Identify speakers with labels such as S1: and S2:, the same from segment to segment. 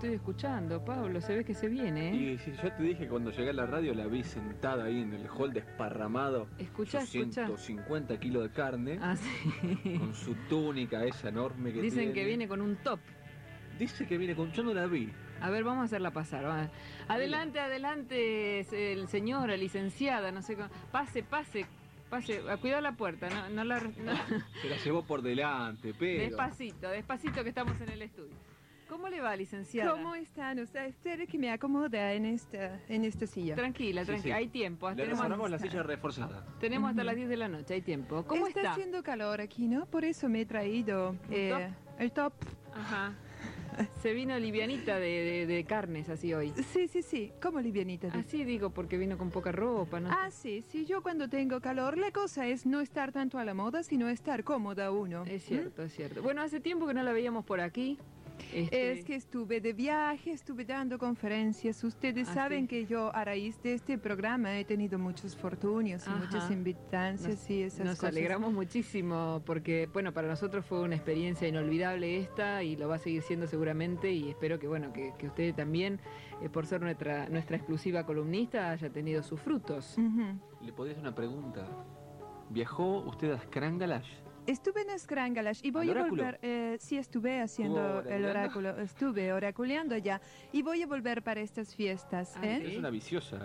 S1: estoy escuchando, Pablo, se ve que se viene, ¿eh?
S2: Y si yo te dije que cuando llegué a la radio la vi sentada ahí en el hall desparramado.
S1: Escuchá,
S2: sus 150 kilos de carne.
S1: Ah, sí.
S2: Con su túnica esa enorme que
S1: Dicen
S2: tiene.
S1: que viene con un top.
S2: Dice que viene con... Yo no la vi.
S1: A ver, vamos a hacerla pasar. Va. Adelante, adelante, el señora, licenciada, no sé cómo. Pase. Cuidado la puerta, no la... No.
S2: Se la llevó por delante, pero...
S1: Despacito que estamos en el estudio. ¿Cómo le va, licenciada?
S3: ¿Cómo están ustedes? Espere que me acomoda en esta silla.
S1: Tranquila,
S2: Sí.
S1: hay tiempo.
S2: Le reservamos la silla reforzada.
S1: Tenemos hasta las 10 de la noche, hay tiempo. ¿Cómo está?
S3: Está haciendo calor aquí, ¿no? Por eso me he traído el top.
S1: Ajá. Se vino livianita de carnes así hoy.
S3: Sí. ¿Cómo livianita?
S1: Así digo, porque vino con poca ropa, ¿no?
S3: Ah, sí. Yo cuando tengo calor, la cosa es no estar tanto a la moda, sino estar cómoda uno.
S1: Es cierto, es cierto. Bueno, hace tiempo que no la veíamos por aquí.
S3: Es que estuve de viaje, estuve dando conferencias. Ustedes saben que yo a raíz de este programa he tenido muchos fortunios y muchas invitancias y esas cosas.
S1: Nos alegramos muchísimo porque, bueno, para nosotros fue una experiencia inolvidable esta y lo va a seguir siendo seguramente y espero que, bueno, que usted también, por ser nuestra exclusiva columnista, haya tenido sus frutos.
S2: ¿Le podría hacer una pregunta? ¿Viajó usted a Skrangalash?
S3: Estuve en Skrangalash y voy a volver, sí estuve haciendo el oráculo, estuve oraculeando ya y voy a volver para estas fiestas.
S2: Es una viciosa.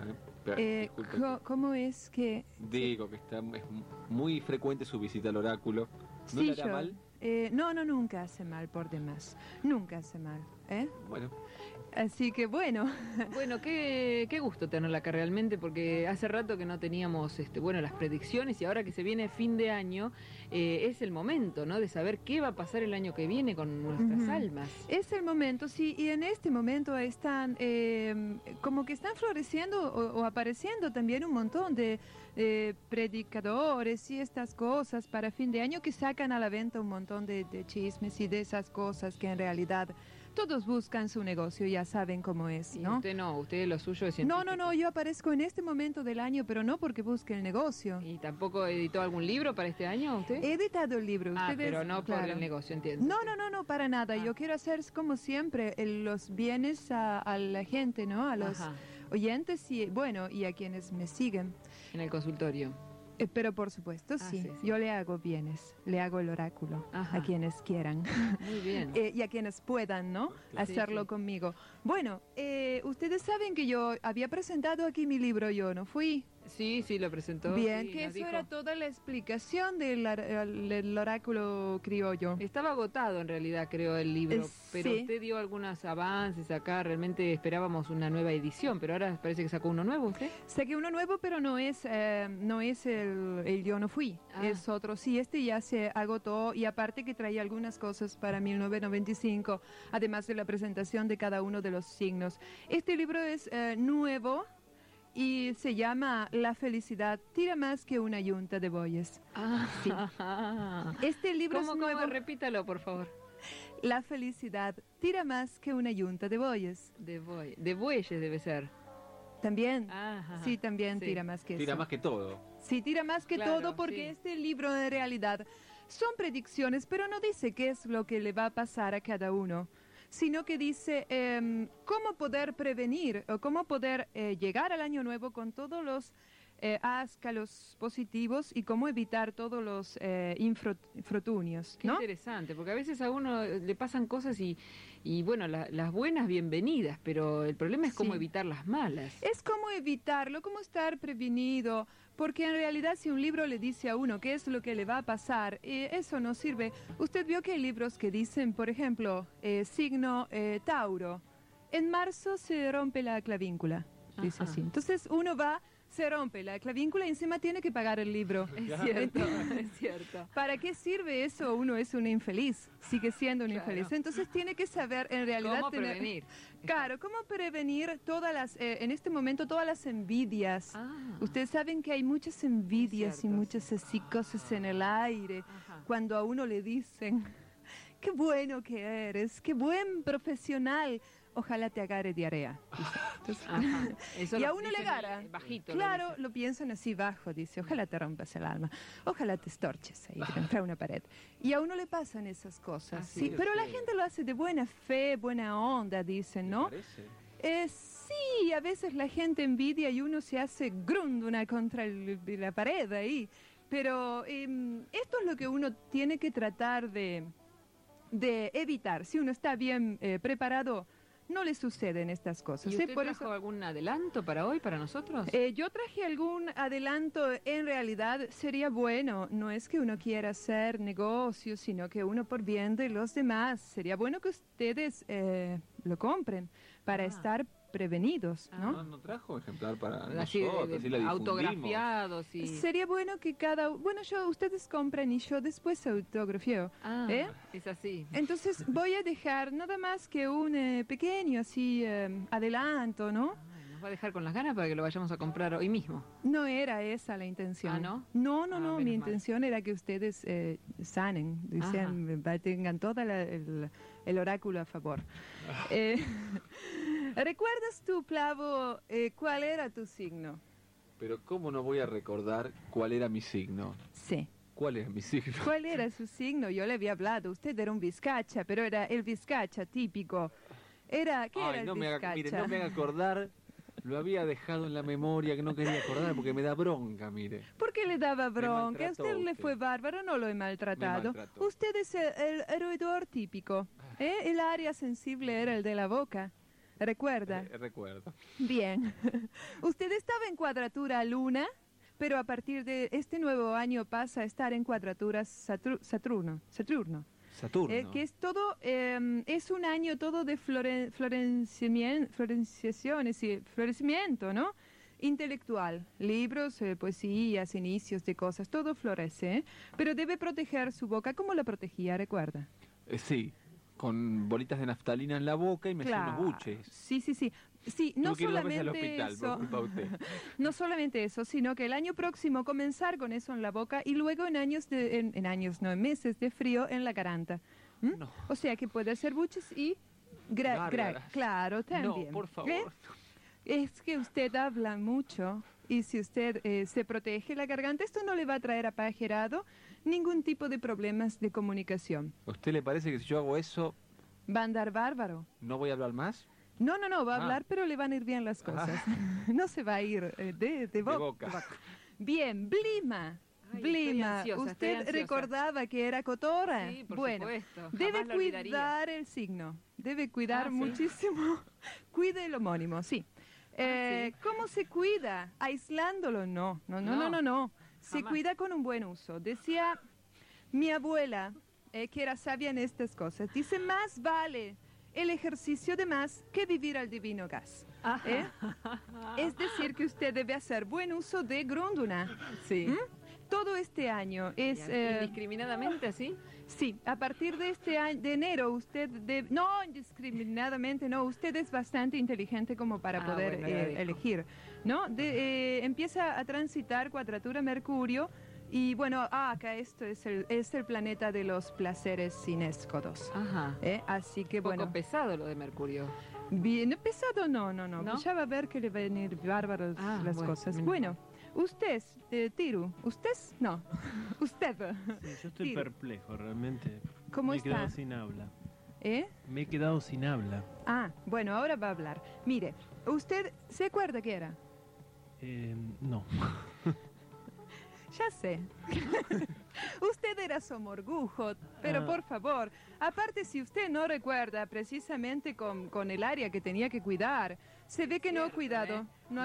S3: ¿Cómo es que...?
S2: Digo que es muy frecuente su visita al oráculo. ¿No le hará mal?
S3: No, nunca hace mal por demás, nunca hace mal.
S2: Bueno.
S3: Así que bueno.
S1: Bueno, qué gusto tenerla acá realmente, porque hace rato que no teníamos las predicciones y ahora que se viene fin de año, es el momento, ¿no? De saber qué va a pasar el año que viene con nuestras almas.
S3: Es el momento, sí, y en este momento están como que están floreciendo o apareciendo también un montón de predicadores y estas cosas para fin de año que sacan a la venta un montón de chismes y de esas cosas que en realidad todos buscan su negocio, ya saben cómo es, ¿no?
S1: Y usted lo suyo es científico.
S3: No, yo aparezco en este momento del año, pero no porque busque el negocio.
S1: ¿Y tampoco editó algún libro para este año usted?
S3: He editado el libro.
S1: Pero no por el negocio, entiendo.
S3: No, para nada. Yo quiero hacer, como siempre, los bienes a la gente, ¿no? A los oyentes y a quienes me siguen.
S1: En el consultorio.
S3: Pero por supuesto, sí. Yo le hago bienes, le hago el oráculo a quienes quieran.
S1: Muy bien.
S3: Y a quienes puedan, ¿no? Hacerlo conmigo. Bueno, ustedes saben que yo había presentado aquí mi libro, yo no fui.
S1: Sí, lo presentó.
S3: Bien, que eso era toda la explicación del oráculo criollo.
S1: Estaba agotado en realidad, creo, el libro, pero usted dio algunos avances acá, realmente esperábamos una nueva edición, pero ahora parece que sacó uno nuevo, ¿usted?
S3: Saqué uno nuevo, pero no es el Yo no fui, es otro. Sí, este ya se agotó y aparte que traía algunas cosas para 1995, además de la presentación de cada uno de los signos. Este libro es nuevo. Y se llama La felicidad tira más que una yunta de bueyes. Sí. Este libro es nuevo.
S1: Repítalo, por favor.
S3: La felicidad tira más que una yunta de bueyes.
S1: De bueyes debe ser.
S3: También. Sí, también tira más que eso.
S2: Tira más que todo.
S3: Sí, tira más que todo porque este libro en realidad son predicciones, pero no dice qué es lo que le va a pasar a cada uno, sino que dice cómo poder prevenir o cómo poder llegar al año nuevo con todos los áscalos positivos y cómo evitar todos los infortunios, ¿no?
S1: Qué interesante, porque a veces a uno le pasan cosas y bueno, las buenas bienvenidas, pero el problema es cómo evitar las malas.
S3: Es cómo evitarlo, cómo estar prevenido, porque en realidad si un libro le dice a uno qué es lo que le va a pasar, eso no sirve. Usted vio que hay libros que dicen, por ejemplo, signo Tauro, en marzo se rompe la clavícula, dice así. Entonces uno va, se rompe la clavícula y encima tiene que pagar el libro.
S1: Es cierto, es cierto.
S3: ¿Para qué sirve eso? Uno es un infeliz, sigue siendo un infeliz. Entonces tiene que saber en realidad...
S1: ¿Cómo prevenir?
S3: Claro, cómo prevenir todas las, en este momento, todas las envidias. Ustedes saben que hay muchas envidias y muchas así cosas en el aire. Cuando a uno le dicen... Qué bueno que eres, qué buen profesional, ojalá te agarre diarrea.
S1: Eso
S3: y
S1: lo
S3: a uno le
S1: dicen
S3: agarra.
S1: bajito.
S3: Claro, lo piensan así bajo, dice, ojalá te rompas el alma, ojalá te estorches ahí contra una pared. Y a uno le pasan esas cosas, sí, pero la gente lo hace de buena fe, buena onda, dicen, ¿no? Sí, a veces la gente envidia y uno se hace grúnduna contra la pared ahí. Pero esto es lo que uno tiene que tratar de evitar. Si uno está bien preparado, no le suceden estas cosas.
S1: ¿Y usted trajo algún adelanto para hoy, para nosotros?
S3: Yo traje algún adelanto. En realidad sería bueno. No es que uno quiera hacer negocios, sino que uno por bien de los demás. Sería bueno que ustedes lo compren para estar prevenidos, ¿no?
S2: No trajo ejemplar para
S1: así
S2: nosotros, así la
S1: autografiados y...
S3: Sería bueno que ustedes compren y yo después autografío.
S1: Es así.
S3: Entonces voy a dejar nada más que un pequeño así adelanto, ¿no?
S1: ¿Nos va a dejar con las ganas para que lo vayamos a comprar hoy mismo?
S3: No era esa la intención.
S1: ¿No?
S3: No, mi intención era que ustedes sanen, tengan todo el oráculo a favor. ¿Recuerdas tú, Plavo, cuál era tu signo?
S2: Pero ¿cómo no voy a recordar cuál era mi signo?
S3: Sí.
S2: ¿Cuál era mi signo?
S3: ¿Cuál era su signo? Yo le había hablado. Usted era un vizcacha, pero era el vizcacha típico. ¿Qué era el vizcacha?
S2: Mire, no me haga acordar. Lo había dejado en la memoria, que no quería acordar porque me da bronca, mire.
S3: ¿Por qué le daba bronca? A usted le fue bárbaro, no lo he maltratado. Usted es el roedor típico. El área sensible era el de la boca. ¿Recuerda?
S2: Recuerdo.
S3: Bien. Usted estaba en cuadratura Luna, pero a partir de este nuevo año pasa a estar en cuadratura Saturno. Que es todo, es un año todo de florecimiento, ¿no? Intelectual, libros, poesías, inicios de cosas, todo florece, pero debe proteger su boca. ¿Cómo la protegía, recuerda?
S2: Sí, con bolitas de naftalina en la boca y me hacía unos buches.
S3: Sí, no solamente eso, no solamente eso, sino que el año próximo comenzar con eso en la boca y luego en meses de frío en la garganta. No. O sea que puede hacer buches y claro, también.
S2: No, por favor.
S3: Es que usted habla mucho y si usted se protege la garganta, esto no le va a traer apajerado ningún tipo de problemas de comunicación.
S2: ¿A usted le parece que si yo hago eso...
S3: va a andar bárbaro?
S2: ¿No voy a hablar más?
S3: No, va a hablar, pero le van a ir bien las cosas. No se va a ir de boca. Bien, Blima. Blima, ¿usted recordaba que era cotorra?
S1: Sí, por supuesto.
S3: Debe cuidar el signo. Debe cuidar muchísimo. Cuide el homónimo, sí. ¿Cómo se cuida? ¿Aislándolo? No. Se cuida con un buen uso. Decía mi abuela, que era sabia en estas cosas, dice, más vale el ejercicio de más que vivir al divino gas. Es decir, que usted debe hacer buen uso de grúnduna.
S1: Sí.
S3: Todo este año es...
S1: ¿Indiscriminadamente así?
S3: Sí, a partir de este año, de enero, usted debe... No, indiscriminadamente no, usted es bastante inteligente como para poder elegir, ¿no? Empieza a transitar cuadratura Mercurio y bueno, acá esto es el planeta de los placeres cinéscodos. Así que bueno...
S1: Un poco pesado lo de Mercurio.
S3: Bien, pesado no. Ya va a ver que le van a ir bárbaros las cosas. Bueno, usted, Tiru, ¿usted? No, usted.
S4: Sí, yo estoy perplejo, realmente.
S3: ¿Cómo está?
S4: Me he quedado sin habla.
S3: Me
S4: he quedado sin habla.
S3: Bueno, ahora va a hablar. Mire, ¿usted se acuerda qué era?
S4: No.
S3: Ya sé. Usted era somorgujo, pero por favor, aparte si usted no recuerda precisamente con el área que tenía que cuidar, se ve que no ha cuidado,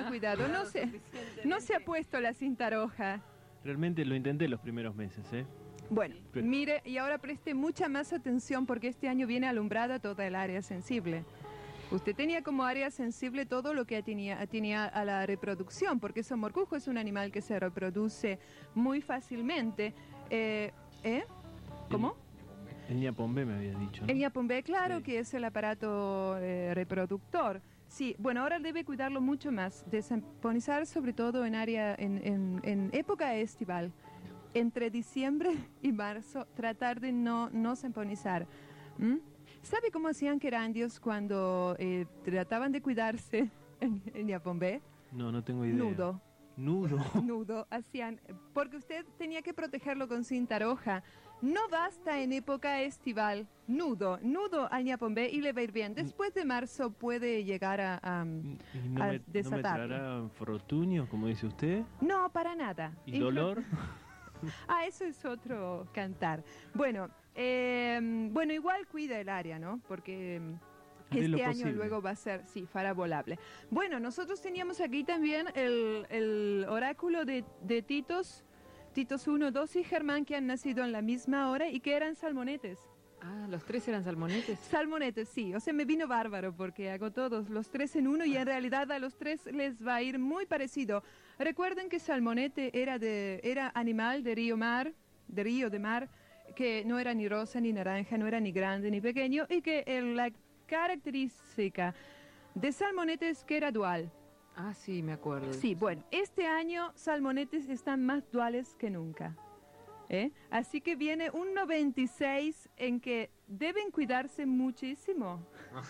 S3: no se ha puesto la cinta roja.
S4: Realmente lo intenté los primeros meses,
S3: Bueno, mire, y ahora preste mucha más atención porque este año viene alumbrada toda el área sensible. Usted tenía como área sensible todo lo que tenía a la reproducción, porque somorgujo es un animal que se reproduce muy fácilmente. ¿Cómo?
S4: El ñapombé me había dicho, ¿no?
S3: El ñapombé, claro, que es el aparato reproductor. Sí, bueno, ahora debe cuidarlo mucho más, desamponizar sobre todo en época estival. Entre diciembre y marzo, tratar de no samponizar. ¿Sabe cómo hacían querandios cuando trataban de cuidarse en Yapombe?
S4: No tengo idea.
S3: Nudo.
S4: Nudo.
S3: Nudo hacían, porque usted tenía que protegerlo con cinta roja. No basta en época estival. Nudo al Yapombe y le va a ir bien. Después de marzo puede llegar a
S4: ¿Y no me
S3: desatarlo.
S4: traerá fortunio, como dice usted?
S3: No, para nada.
S4: ¿Y dolor?
S3: Eso es otro cantar. Bueno, igual cuida el área, ¿no? Porque
S4: Haré lo
S3: este año
S4: posible.
S3: luego va a ser, sí, farabolable. Bueno, nosotros teníamos aquí también el oráculo de Titos 1, 2 y Germán, que han nacido en la misma hora y que eran salmonetes.
S1: Ah, ¿los tres eran salmonetes?
S3: Salmonetes, sí. O sea, me vino bárbaro porque hago todos los tres en uno y en realidad a los tres les va a ir muy parecido. Recuerden que salmonete era animal de río de mar, que no era ni rosa ni naranja, no era ni grande ni pequeño y que la característica de salmonete es que era dual.
S1: Ah, sí, me acuerdo.
S3: Sí, bueno, este año salmonetes están más duales que nunca. Así que viene un 96 en que deben cuidarse muchísimo.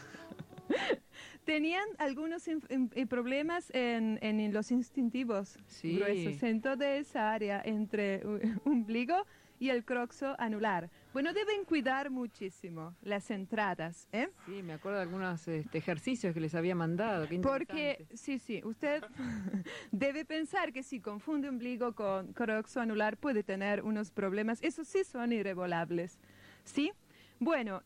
S3: Tenían algunos problemas en los instintivos
S1: Sí.
S3: gruesos, en toda esa área entre ombligo y el croxo anular. Bueno, deben cuidar muchísimo las entradas,
S1: Sí, me acuerdo de algunos ejercicios que les había mandado. Qué
S3: Porque,
S1: interesante.
S3: sí, usted debe pensar que si confunde ombligo con croxo anular puede tener unos problemas. Esos sí son irrevolables, ¿sí? Bueno,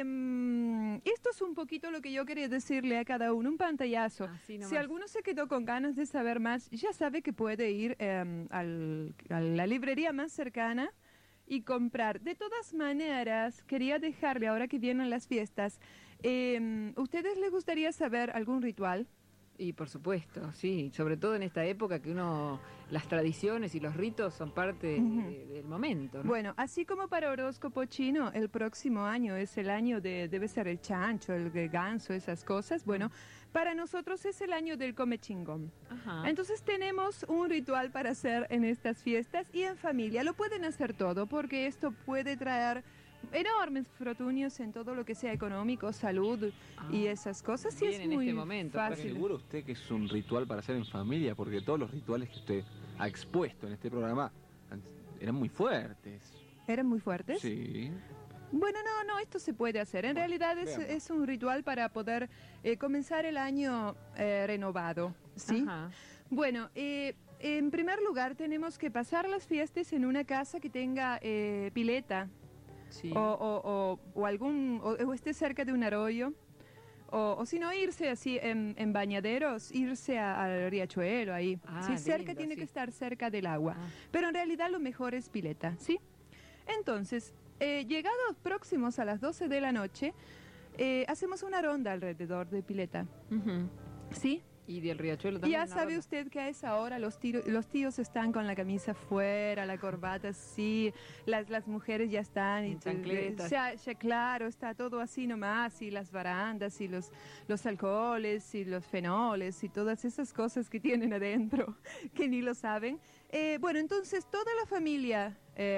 S3: esto es un poquito lo que yo quería decirle a cada uno, un pantallazo.
S1: Así nomás.
S3: Si alguno se quedó con ganas de saber más, ya sabe que puede ir a la librería más cercana y comprar. De todas maneras, quería dejarle, ahora que vienen las fiestas, ¿ustedes les gustaría saber algún ritual?
S1: Y por supuesto, sí, sobre todo en esta época que las tradiciones y los ritos son parte del momento, ¿no?
S3: Bueno, así como para horóscopo chino, el próximo año es el año debe ser el chancho, el ganso, esas cosas. Bueno, para nosotros es el año del come chingón.
S1: Ajá.
S3: Entonces tenemos un ritual para hacer en estas fiestas y en familia. Lo pueden hacer todo porque esto puede traer enormes fortunios en todo lo que sea económico, salud y esas cosas. Sí,
S1: bien
S3: es
S1: en
S3: muy
S1: este momento,
S2: ¿Está
S3: fácil.
S2: seguro usted que es un ritual para hacer en familia? Porque todos los rituales que usted ha expuesto en este programa eran muy fuertes.
S3: ¿Eran muy fuertes?
S2: Sí.
S3: Bueno, no, esto se puede hacer. En
S2: Bueno,
S3: realidad
S2: veamos.
S3: es un ritual para poder comenzar el año renovado, ¿sí?
S1: Ajá.
S3: Bueno, en primer lugar tenemos que pasar las fiestas en una casa que tenga pileta
S1: Sí.
S3: o esté cerca de un arroyo. O si no, irse así en bañaderos, irse al riachuelo ahí.
S1: Ah,
S3: Sí, cerca
S1: lindo,
S3: tiene
S1: sí.
S3: que estar cerca del agua.
S1: Ah.
S3: Pero en realidad lo mejor es pileta, ¿sí? Entonces, llegados próximos a las 12 de la noche, hacemos una ronda alrededor de pileta,
S1: Ujú.
S3: ¿sí?
S1: Y del riachuelo
S3: Y
S1: también.
S3: ya
S1: una
S3: sabe
S1: ronda.
S3: usted que a esa hora los tíos están con la camisa fuera, la corbata así, las mujeres ya están.
S1: En chancletas.
S3: Ya, claro, está todo así nomás, y las barandas, y los alcoholes, y los fenoles, y todas esas cosas que tienen adentro, que ni lo saben. Bueno, entonces toda la familia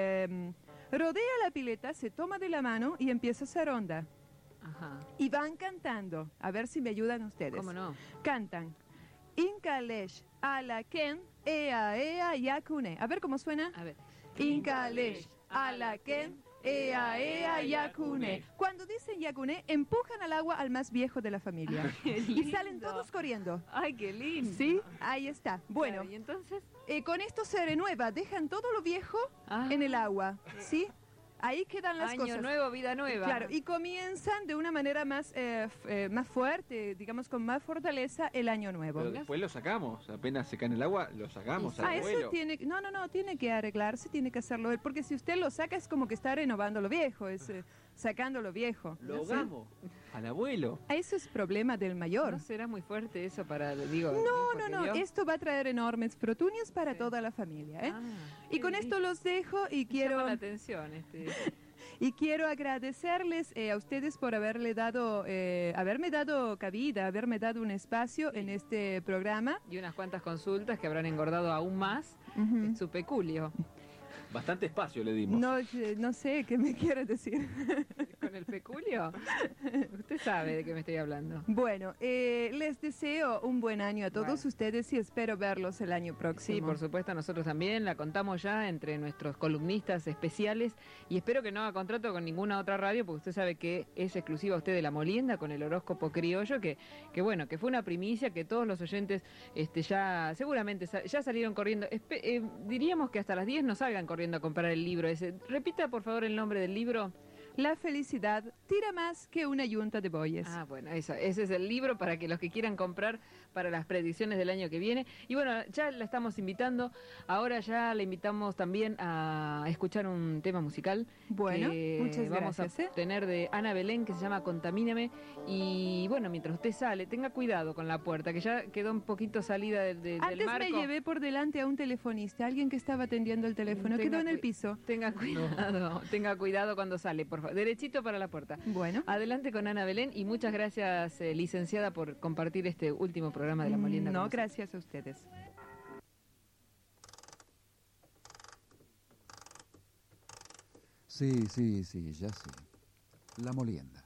S3: rodea la pileta, se toma de la mano y empieza esa ronda.
S1: Ajá.
S3: Y van cantando, a ver si me ayudan ustedes.
S1: ¿Cómo no?
S3: Cantan. Inkalesh, Alaken, Ea, Yakune. A ver cómo suena.
S1: A ver.
S3: Inkalesh, Alaken, Ea, Yakune. Cuando dicen Yakune, empujan al agua al más viejo de la familia. Y salen todos corriendo.
S1: Ay, qué lindo.
S3: ¿Sí? Ahí está. Bueno,
S1: Claro, y entonces.
S3: con esto se renueva. Dejan todo lo viejo
S1: Ah.
S3: en el agua. ¿Sí? Ahí quedan las
S1: Año
S3: cosas.
S1: nuevo, vida nueva.
S3: Claro, y comienzan de una manera más fuerte, digamos, con más fortaleza el año nuevo.
S2: Pero después lo sacamos. Apenas se cae en el agua, lo sacamos al
S3: Eso
S2: abuelo.
S3: tiene, no, tiene que arreglarse, tiene que hacerlo él, porque si usted lo saca es como que está renovando lo viejo, es sacando lo viejo.
S2: Lo ahogamos al abuelo.
S3: Eso es problema del mayor.
S1: ¿No será muy fuerte eso para, digo?
S3: No, esto va a traer enormes fortunias para
S1: Sí.
S3: toda la familia, ¿eh?
S1: Ah,
S3: Y con esto los dejo y
S1: quiero
S3: quiero...
S1: la atención.
S3: Y quiero agradecerles a ustedes por haberme dado cabida, haberme dado un espacio en este programa.
S1: Y unas cuantas consultas que habrán engordado aún más
S3: Ujú.
S1: su peculio.
S2: Bastante espacio le dimos.
S3: No sé qué me quiere decir.
S1: ¿Con el peculio? Usted sabe de qué me estoy hablando.
S3: Bueno, les deseo un buen año a todos ustedes y espero verlos el año próximo.
S1: Sí, por supuesto, nosotros también la contamos ya entre nuestros columnistas especiales y espero que no haga contrato con ninguna otra radio porque usted sabe que es exclusiva usted de La Molienda con el horóscopo criollo, que bueno, que fue una primicia que todos los oyentes ya seguramente ya salieron corriendo. Diríamos que hasta las 10 no salgan corriendo a comprar el libro ese. Repita por favor el nombre del libro.
S3: La felicidad tira más que una yunta de bueyes.
S1: Ah, bueno, ese es el libro para que los que quieran comprar para las predicciones del año que viene. Y bueno, ya la estamos invitando. Ahora ya la invitamos también a escuchar un tema musical.
S3: Bueno, muchas
S1: vamos
S3: gracias.
S1: a tener de Ana Belén, que se llama Contamíname. Y bueno, mientras usted sale, tenga cuidado con la puerta, que ya quedó un poquito salida del marco.
S3: Antes me llevé por delante a un telefonista, alguien que estaba atendiendo el teléfono, quedó en el piso.
S1: Tenga cuidado cuando sale, por favor. Derechito para la puerta.
S3: Bueno.
S1: Adelante con Ana Belén y muchas gracias, licenciada, por compartir este último programa de La Molienda.
S3: No, gracias a ustedes.
S5: Sí, ya sé. La Molienda.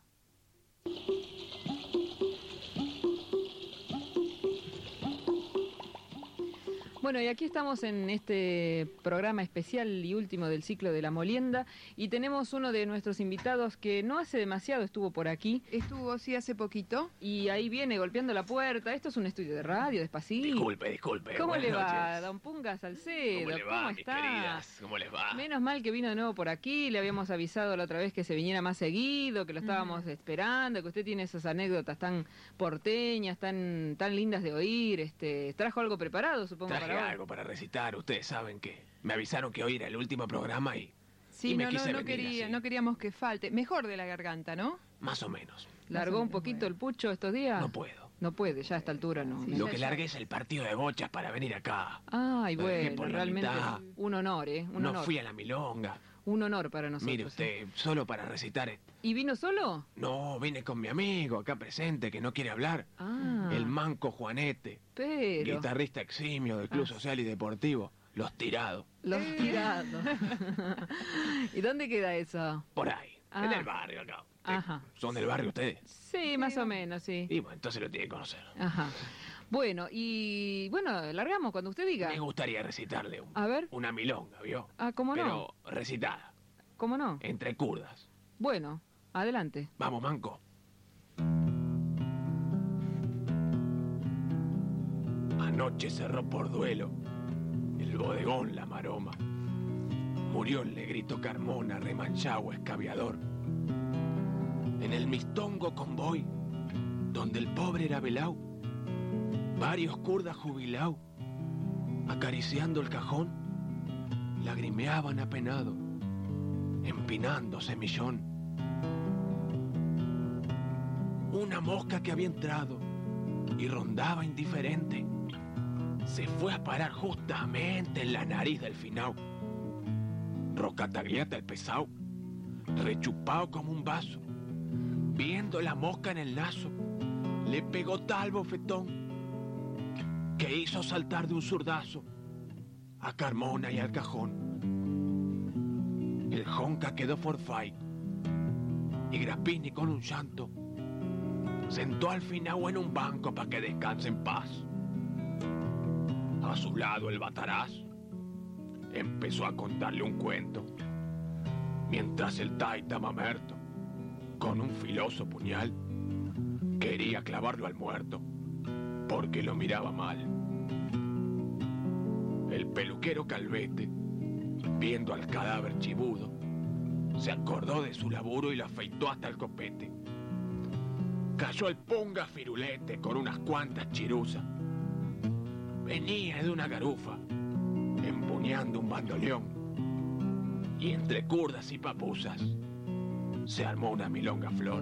S1: Bueno, y aquí estamos en este programa especial y último del ciclo de La Molienda y tenemos uno de nuestros invitados que no hace demasiado estuvo por aquí.
S3: Estuvo, sí, hace poquito.
S1: Y ahí viene golpeando la puerta. Esto es un estudio de radio, despacito.
S6: Disculpe.
S1: ¿Cómo le va,
S6: noches.
S1: don Punga Salcedo?
S6: ¿Cómo le va,
S1: ¿Cómo
S6: mis
S1: está?
S6: queridas? ¿Cómo les va?
S1: Menos mal que vino de nuevo por aquí. Le habíamos avisado la otra vez que se viniera más seguido, que lo estábamos esperando, que usted tiene esas anécdotas tan porteñas, tan lindas de oír. ¿Trajo algo preparado, supongo?
S6: Traje
S1: para hoy?
S6: algo para recitar. Ustedes saben que me avisaron que hoy era el último programa y
S3: Sí,
S6: me quise venir así.
S3: no queríamos que falte. Mejor de la garganta, ¿no?
S6: más o menos.
S1: ¿Largó un poquito el pucho estos días?
S6: No puedo.
S1: No puede, ya a esta altura no.
S3: Sí,
S1: no.
S6: Lo que largué es el partido de bochas para venir acá.
S1: Ay,
S6: Lo dejé
S1: bueno,
S6: por la
S1: realmente
S6: mitad.
S1: un honor, Un
S6: No
S1: honor.
S6: fui a la milonga.
S1: Un honor para nosotros.
S6: Mire usted, solo para recitar.
S1: ¿Y vino solo?
S6: No, vine con mi amigo acá presente que no quiere hablar.
S1: Ah,
S6: El manco Juanete,
S1: pero...
S6: guitarrista eximio del Club Social y Deportivo. Los Tirados.
S1: Los tirados. ¿Y dónde queda eso?
S6: Por ahí,
S1: Ah.
S6: en el barrio acá.
S1: Ajá.
S6: ¿Son del barrio ustedes?
S1: Sí, más o menos, sí.
S6: Y bueno, entonces lo tiene que conocer.
S1: Ajá. Bueno, y bueno, largamos cuando usted diga.
S6: Me gustaría recitarle
S1: A ver.
S6: una milonga, ¿vio?
S1: Ah, ¿cómo no?
S6: Pero recitada,
S1: ¿Cómo no?
S6: entre kurdas.
S1: Bueno, adelante.
S6: Vamos, manco. Anoche cerró por duelo el bodegón La Maroma. Murió el negrito Carmona, remanchado escaviador. En el mistongo convoy, donde el pobre era velao, varios kurdas jubilados, acariciando el cajón, lagrimeaban apenado, empinando semillón. Una mosca que había entrado y rondaba indiferente, se fue a parar justamente en la nariz del finao. Rocatagliata el pesao, rechupado como un vaso, viendo la mosca en el lazo, le pegó tal bofetón que hizo saltar de un zurdazo a Carmona y al cajón. El jonca quedó forfait y Grappini con un llanto sentó al finao en un banco para que descanse en paz. A su lado el bataraz empezó a contarle un cuento, mientras el taita mamerto, con un filoso puñal, quería clavarlo al muerto, porque lo miraba mal. El peluquero Calvete, viendo al cadáver chibudo, se acordó de su laburo y lo afeitó hasta el copete. Cayó el punga Firulete con unas cuantas chiruzas. Venía de una garufa, empuñando un bandoleón, y entre kurdas y papusas se armó una milonga flor.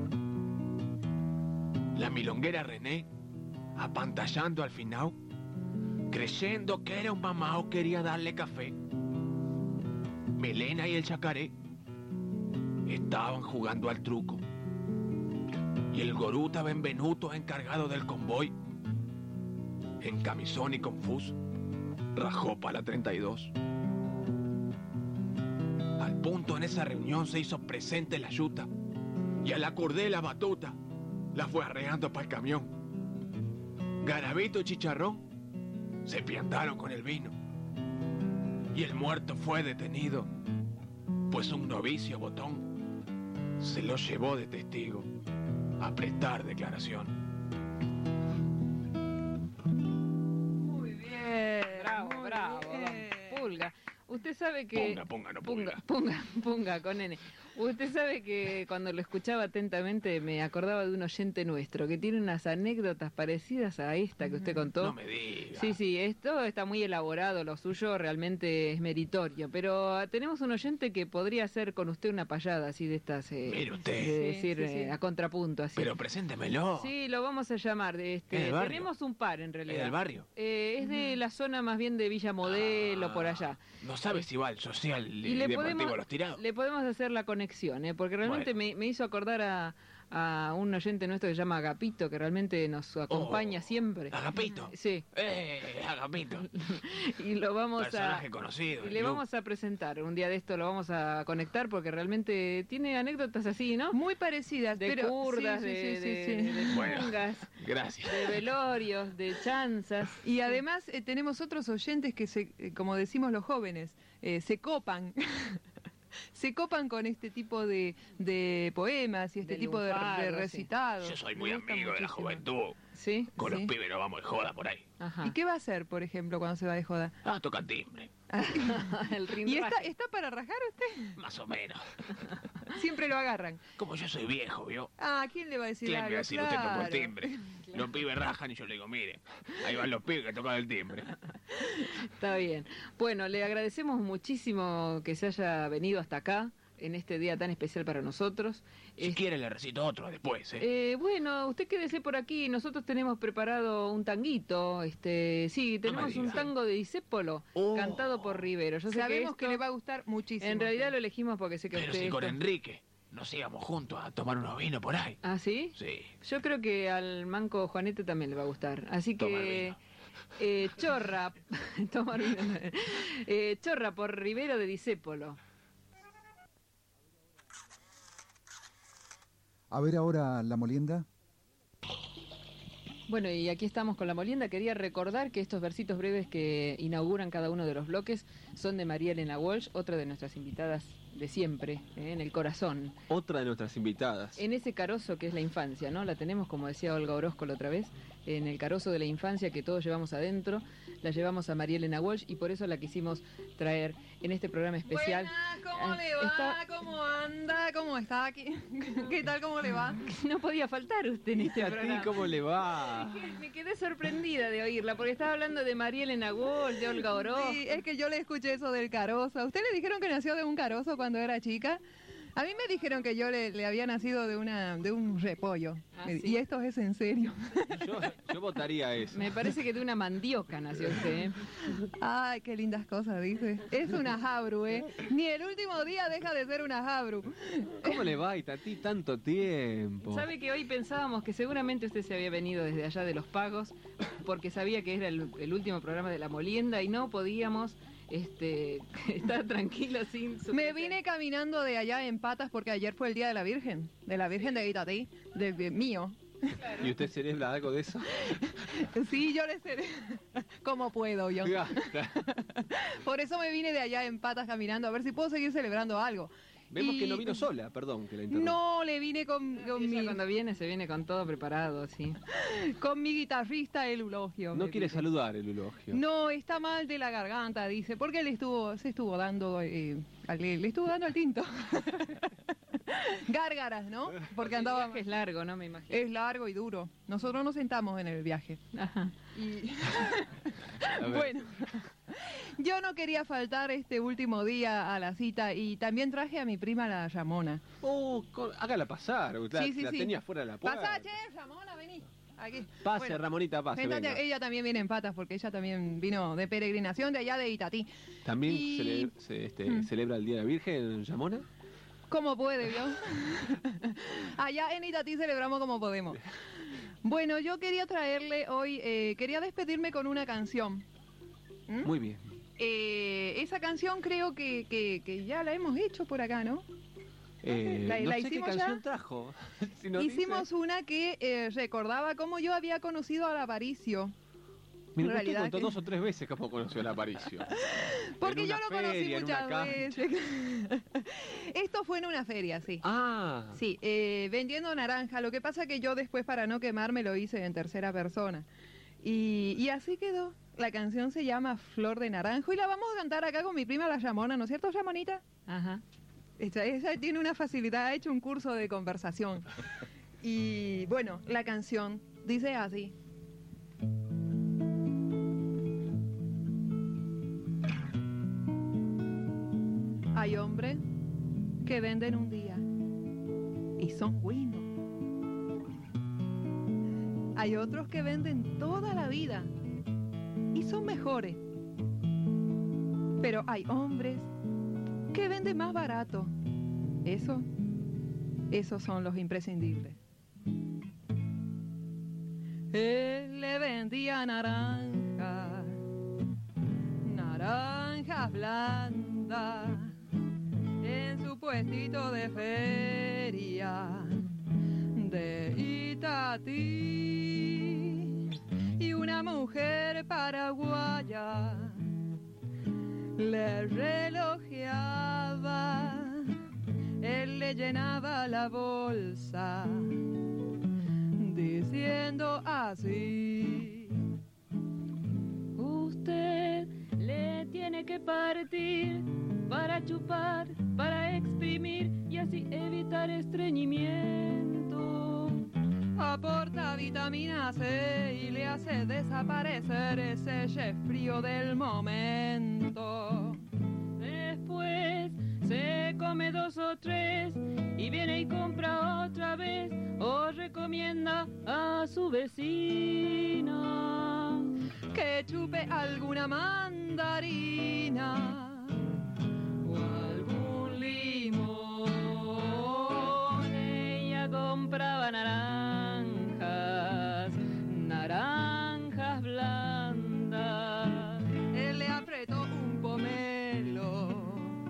S6: La milonguera René, apantallando al finao, creyendo que era un mamao, quería darle café. Melena y el chacaré estaban jugando al truco, y el goruta Benvenuto, encargado del convoy, en camisón y confus, rajó para la 32. punto en esa reunión se hizo presente la yuta. Y al acordé la batuta, la fue arreando para el camión. Garabito y Chicharrón se piantaron con el vino. Y el muerto fue detenido, pues un novicio botón se lo llevó de testigo a prestar declaración.
S3: Muy bien.
S1: Bravo,
S3: muy
S1: bravo,
S3: bien.
S1: don Pulga. Usted sabe que... Punga, con N. Usted sabe que cuando lo escuchaba atentamente me acordaba de un oyente nuestro que tiene unas anécdotas parecidas a esta que usted contó.
S6: No me diga.
S1: Sí, esto está muy elaborado, lo suyo realmente es meritorio, pero tenemos un oyente que podría hacer con usted una payada así de estas,
S6: Mire usted.
S1: de decir
S3: Sí.
S1: a contrapunto así.
S6: Pero preséntemelo.
S1: Sí, lo vamos a llamar.
S6: ¿Es del barrio?
S1: Tenemos un par en realidad.
S6: ¿Es del barrio?
S1: Es de la zona más bien de Villa Modelo, por allá.
S6: No sabe si va al social
S1: Y
S6: y
S1: le
S6: deportivo
S1: podemos,
S6: a los tirados.
S1: le podemos hacer la conexión, porque realmente me hizo acordar a un oyente nuestro que se llama Agapito, que realmente nos acompaña siempre.
S6: Agapito.
S1: Sí,
S6: Agapito.
S1: y lo vamos
S6: Personaje conocido.
S1: y
S6: del
S1: le
S6: club.
S1: vamos a presentar. Un día de esto lo vamos a conectar porque realmente tiene anécdotas así, ¿no?
S3: Muy parecidas,
S1: De
S3: pero
S1: curdas,
S3: sí, sí,
S1: de,
S3: sí,
S1: de-
S3: sí.
S1: de
S6: Bueno.
S1: pungas,
S6: Gracias.
S1: de velorios, de chanzas.
S3: Y además tenemos otros oyentes que, como decimos los jóvenes, se copan. Se copan con este tipo de poemas y este
S1: De
S3: tipo de
S1: lunfardo, sí.
S3: recitados.
S6: Yo soy muy
S3: Me gusta
S6: amigo de la
S3: muchísimo.
S6: juventud.
S1: ¿Sí?
S6: Con
S3: Sí.
S6: los pibes nos vamos de joda por ahí.
S1: Ajá.
S3: ¿Y qué va a hacer, por ejemplo, cuando se va de joda?
S6: Toca timbre.
S1: El
S3: ¿Y
S1: rinraje.
S3: está para rajar usted?
S6: Más o menos.
S3: Siempre lo agarran.
S6: Como yo soy viejo, ¿vio?
S3: Ah, ¿quién le va a decir
S6: ¿Quién me
S3: algo?
S6: va a decir usted tocó el
S3: Claro.
S6: timbre? Los pibes rajan y yo le digo, mire, ahí van los pibes que tocan el timbre.
S1: Está bien. Bueno, le agradecemos muchísimo que se haya venido hasta acá en este día tan especial para nosotros.
S6: Si quiere le recito otro después,
S1: Bueno, usted quédese por aquí. Nosotros tenemos preparado un tanguito. Sí, tenemos un
S6: diga.
S1: tango de Discépolo
S6: Oh.
S1: cantado por Rivero. Yo sé
S3: Sabemos que
S1: esto-
S3: le va a gustar muchísimo.
S1: En realidad lo elegimos porque sé que
S6: Pero
S1: usted...
S6: si con
S1: esto-
S6: Enrique nos íbamos juntos a tomar unos vinos por ahí.
S1: ¿Ah, sí?
S6: Sí.
S1: Yo creo que al manco Juanete también le va a gustar. Así
S6: Tomar
S1: que...
S6: vino.
S1: Chorra, tomar vino. Chorra por Rivero de Discépolo.
S5: A ver ahora la molienda.
S1: Bueno, y aquí estamos con la molienda. Quería recordar que estos versitos breves que inauguran cada uno de los bloques son de María Elena Walsh, otra de nuestras invitadas de siempre, en el corazón.
S2: Otra de nuestras invitadas.
S1: En ese carozo que es la infancia, ¿no? La tenemos, como decía Olga Orozco la otra vez, en el carozo de la infancia que todos llevamos adentro, la llevamos a María Elena Walsh y por eso la quisimos traer en este programa especial.
S3: Buenas, ¿cómo
S1: Ah,
S3: le va?
S1: está-
S3: ¿Cómo anda? ¿Cómo está aquí? ¿Qué tal? ¿Cómo le va?
S1: No podía faltar usted en este
S2: ¿A ti
S1: programa.
S2: cómo le va?
S1: Me quedé sorprendida de oírla, porque estaba hablando de María Elena Walsh, de Olga Orozco.
S3: Sí, es que yo le escuché eso del carozo. ¿A usted le dijeron que nació de un carozo cuando era chica? A mí me dijeron que yo le había nacido de un repollo.
S1: Ah, ¿sí?
S3: Y esto es en serio.
S2: Yo votaría eso.
S1: Me parece que de una mandioca nació usted, ¿eh?
S3: Ay, qué lindas cosas, dice. Es una jabru, ¿eh? Ni el último día deja de ser una jabru.
S2: ¿Cómo le va, Itatí, tanto tiempo?
S1: Sabe que hoy pensábamos que seguramente usted se había venido desde allá de Los Pagos, porque sabía que era el último programa de La Molienda y no podíamos estar tranquilos sin su
S3: Me vine caminando de allá en patas porque ayer fue el Día de la Virgen de Itatí, mío.
S2: ¿Y usted celebra algo de eso?
S3: Sí, yo le sé como puedo yo.
S2: Gasta.
S3: Por eso me vine de allá en patas caminando, a ver si puedo seguir celebrando algo.
S2: Vemos
S3: Y-
S2: que no vino sola, perdón que la interrumpa.
S3: No, le vine con
S1: Ella cuando viene se viene con todo preparado, sí.
S3: mi guitarrista, el Eulogio.
S2: No quiere saludar el elogio.
S3: No, está mal de la garganta, dice, porque se estuvo dando, le estuvo dando al tinto. Gárgaras, ¿no? Porque
S1: El
S3: andaba...
S1: viaje es largo, ¿no? Me imagino.
S3: Es largo y duro. Nosotros nos sentamos en el viaje.
S1: Ajá.
S3: Y...
S2: A ver.
S3: Bueno, yo no quería faltar este último día a la cita y también traje a mi prima la Ramona.
S2: Hágala pasar. La,
S3: Sí, sí,
S2: la
S3: sí.
S2: tenía fuera de la puerta.
S3: Pasá, che, Ramona, vení. Aquí.
S2: Pase,
S3: Bueno,
S2: Ramonita, pase.
S3: sentate,
S2: venga.
S3: ella también viene en patas porque ella también vino de peregrinación de allá de Itatí.
S2: ¿También
S3: y-
S2: celebra el Día de la Virgen, Ramona?
S3: ¿Cómo puede, vio? Allá en Itatí celebramos como podemos. Bueno, yo quería traerle hoy, quería despedirme con una canción. ¿Mm?
S2: Muy bien.
S3: Esa canción creo que ya la hemos hecho por acá, ¿no?
S2: No
S3: la
S2: sé qué
S3: hicimos
S2: canción
S3: ya.
S2: trajo. Si nos
S3: Hicimos
S2: dice.
S3: una que recordaba cómo yo había conocido al Aparicio.
S2: Mira,
S3: en
S2: usted
S3: realidad
S2: contó
S3: que-
S2: 2 o 3 veces cómo conoció al Aparicio.
S3: Porque
S2: En
S3: yo
S2: una
S3: lo conocí
S2: feria, en una
S3: muchas
S2: cancha.
S3: veces. Esto fue en una feria, sí.
S2: Ah,
S3: Sí, vendiendo naranja. Lo que pasa que yo después, para no quemarme, lo hice en tercera persona. Y así quedó. La canción se llama Flor de Naranjo y la vamos a cantar acá con mi prima la Ramona, ¿no es cierto, Ramonita?
S1: Ajá.
S3: Ella tiene una facilidad, ha hecho un curso de conversación. Y bueno, la canción dice así. Hay hombres que venden un día y son buenos. Hay otros que venden toda la vida y son mejores. Pero hay hombres que venden más barato. Esos son los imprescindibles. Él le vendía naranjas, naranjas blandas, en su puestito de feria de Itatí. Y una mujer paraguaya le relojeaba, él le llenaba la bolsa diciendo así:
S1: Usted le tiene que partir para chupar, para exprimir y así evitar estreñimiento.
S3: aporta vitamina C y le hace desaparecer ese frío del momento.
S1: Después se come 2 o 3 y viene y compra otra vez o recomienda a su vecina.
S3: Que chupe alguna mandarina
S1: O algún limón. Ella compraba naranjas, naranjas blandas.
S3: él le apretó un pomelo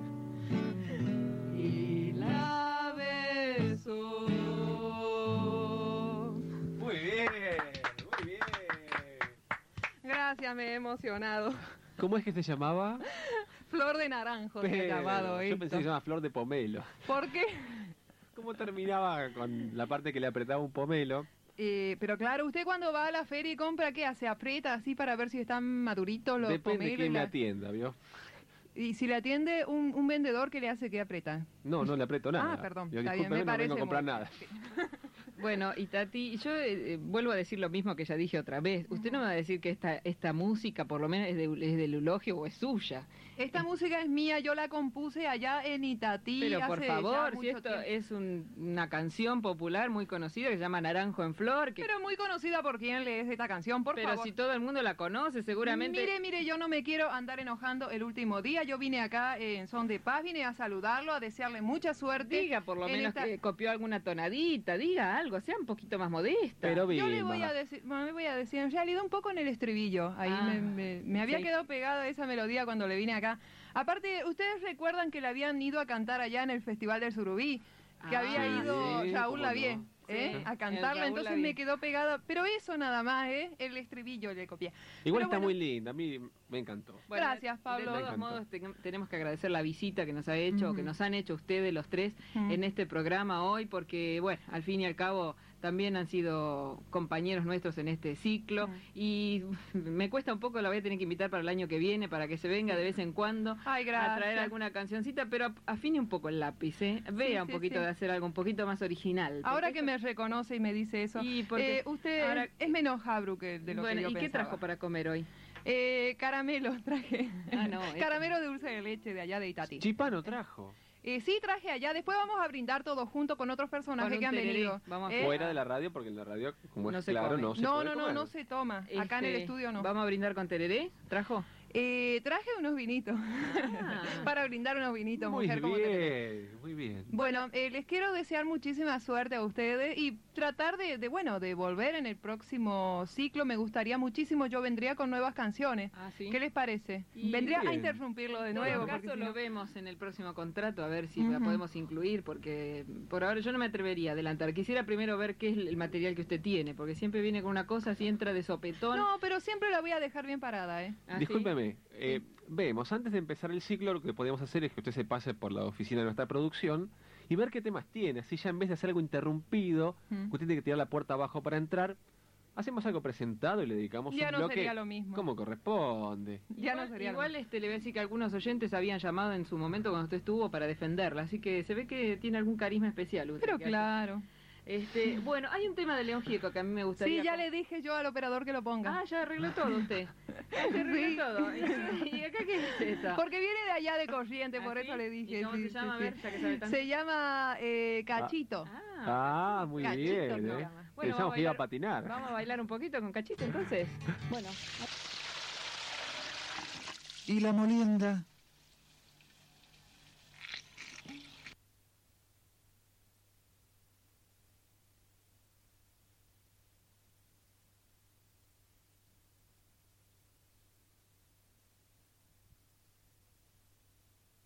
S3: y la besó.
S2: muy bien, muy bien.
S3: Gracias, me he emocionado.
S2: ¿Cómo es que se llamaba?
S3: Flor de naranjo se ha llamado
S2: yo pensé
S3: esto.
S2: que se llama Flor de Pomelo.
S3: ¿Por qué?
S2: ¿Cómo terminaba con la parte que le apretaba un pomelo?
S3: Pero claro, usted cuando va a la feria y compra, ¿qué hace? ¿Aprieta así para ver si están maduritos los
S2: Depende de
S3: pomelos?
S2: quién me atienda, ¿vio?
S3: Y si le atiende un vendedor, ¿qué le hace? ¿Qué aprieta?
S2: No, no le aprieto nada.
S3: Ah, perdón,
S2: Yo,
S3: está bien,
S2: discúlpeme,
S3: me
S2: no vengo a
S3: parece
S2: comprar
S3: muy-
S2: nada.
S1: Bueno, y Tati, yo vuelvo a decir lo mismo que ya dije otra vez. Usted no me va a decir que esta música, por lo menos, es del Eulogio o es suya.
S3: Esta música es mía, yo la compuse allá en Itatí.
S1: Pero por
S3: hace ya
S1: favor, si
S3: mucho
S1: esto
S3: tiempo.
S1: es una canción popular muy conocida que se llama Naranjo en Flor, que,
S3: Pero muy conocida por quien lee esta canción, por
S1: pero
S3: favor.
S1: si todo el mundo la conoce, seguramente...
S3: Mire, yo no me quiero andar enojando el último día. Yo vine acá en son de paz, vine a saludarlo, a desearle mucha suerte.
S1: Diga por lo
S3: en
S1: menos
S3: esta-
S1: que copió alguna tonadita, diga algo, sea un poquito más modesta.
S2: Pero
S3: Yo
S2: bien,
S3: le voy a decir, bueno, me voy a decir, en realidad un poco en el estribillo. Ahí
S1: Ah,
S3: me había
S1: sí.
S3: quedado pegada esa melodía cuando le vine acá. Aparte, ustedes recuerdan que le habían ido a cantar allá en el Festival del Surubí, que
S1: Ah,
S3: había ido
S2: sí,
S3: Raúl
S2: cómo
S3: Lavie,
S2: no.
S1: Sí,
S3: a
S1: el
S3: cantarla,
S1: Raúl
S3: entonces
S1: Lavie.
S3: me quedó pegada. Pero eso nada más, el estribillo le copié.
S2: Igual
S3: Pero
S2: está
S3: bueno.
S2: muy linda, a mí me encantó.
S3: Gracias, Pablo.
S1: De
S2: Me
S1: todos
S2: encantó.
S1: modos, tenemos que agradecer la visita que nos ha hecho, que nos han hecho ustedes los tres en este programa hoy, porque, bueno, al fin y al cabo también han sido compañeros nuestros en este ciclo y me cuesta un poco, la voy a tener que invitar para el año que viene, para que se venga de vez en cuando
S3: Ay,
S1: a
S3: gracias.
S1: traer alguna cancioncita, pero afine un poco el lápiz, ¿eh? Vea un
S3: sí,
S1: poquito
S3: sí.
S1: de hacer algo un poquito más original.
S3: Ahora
S1: porque
S3: que me reconoce y me dice eso,
S1: Y porque
S3: usted
S1: ahora-
S3: es menos jabru que de lo
S1: bueno,
S3: que yo
S1: ¿y qué
S3: pensaba.
S1: trajo para comer hoy?
S3: Caramelos traje.
S1: Ah, no,
S3: Caramelo de dulce de leche de allá de Itatí.
S2: Chipano trajo.
S3: Sí, traje allá. Después vamos a brindar todos juntos con otros personajes
S1: Con un
S3: que han
S1: tereré.
S3: venido.
S1: Vamos a
S2: Fuera de la radio, porque en la radio, como
S1: No
S2: es
S1: se
S2: claro,
S1: come.
S2: no se
S3: No,
S2: puede
S3: no, no,
S2: comer.
S3: no se toma. Acá en el
S1: Este,
S3: estudio no.
S1: ¿Vamos a brindar con tereré? ¿Trajo?
S3: Traje unos vinitos para brindar unos vinitos,
S7: Muy
S3: mujer. ¿Cómo te parece?
S7: bien, muy bien.
S3: Bueno, les quiero desear muchísima suerte a ustedes y tratar de volver en el próximo ciclo. Me gustaría muchísimo, yo vendría con nuevas canciones.
S1: Ah, ¿sí?
S3: ¿Qué les parece?
S1: Y
S3: Vendría a
S7: bien.
S3: interrumpirlo de
S1: En
S3: nuevo.
S1: todo
S3: porque
S1: caso
S3: si no-
S1: lo vemos en el próximo contrato, a ver si la podemos incluir, porque por ahora yo no me atrevería a adelantar. Quisiera primero ver qué es el material que usted tiene, porque siempre viene con una cosa, si entra de sopetón.
S3: No, pero siempre la voy a dejar bien parada, ¿eh?
S1: ¿Ah, sí?
S7: Discúlpeme, vemos, antes de empezar el ciclo lo que podríamos hacer es que usted se pase por la oficina de nuestra producción y ver qué temas tiene, así ya en vez de hacer algo interrumpido, que usted tiene que tirar la puerta abajo para entrar, hacemos algo presentado y le dedicamos
S3: Ya
S7: un
S3: no
S7: bloque
S3: sería lo mismo.
S7: como corresponde.
S3: Ya no sería lo
S1: Igual
S3: mismo.
S1: le voy a decir que algunos oyentes habían llamado en su momento cuando usted estuvo para defenderla, así que se ve que tiene algún carisma especial. Usted,
S3: Pero
S1: que hace.
S3: claro.
S1: Bueno, hay un tema de León Gieco que a mí me gustaría...
S3: Sí, ya le dije yo al operador que lo ponga.
S1: Ah, ya arregló todo usted. Ya se arregló
S3: Sí.
S1: todo. ¿Y acá qué es esta?
S3: Porque viene de allá de Corriente, por
S1: ¿Ah,
S3: eso
S1: sí?
S3: le dije.
S1: ¿Y cómo
S3: sí,
S1: se llama?
S3: sí,
S1: A ver,
S3: sí.
S1: ya que sabe tanto.
S3: Se llama Cachito.
S7: Ah, muy
S3: Cachito
S7: bien,
S3: se
S7: ¿eh?
S3: llama.
S1: Bueno,
S7: Pensamos
S1: vamos a
S7: que iba a
S1: bailar.
S7: patinar.
S1: Vamos a bailar un poquito con Cachito entonces. Bueno.
S5: ¿Y la molienda?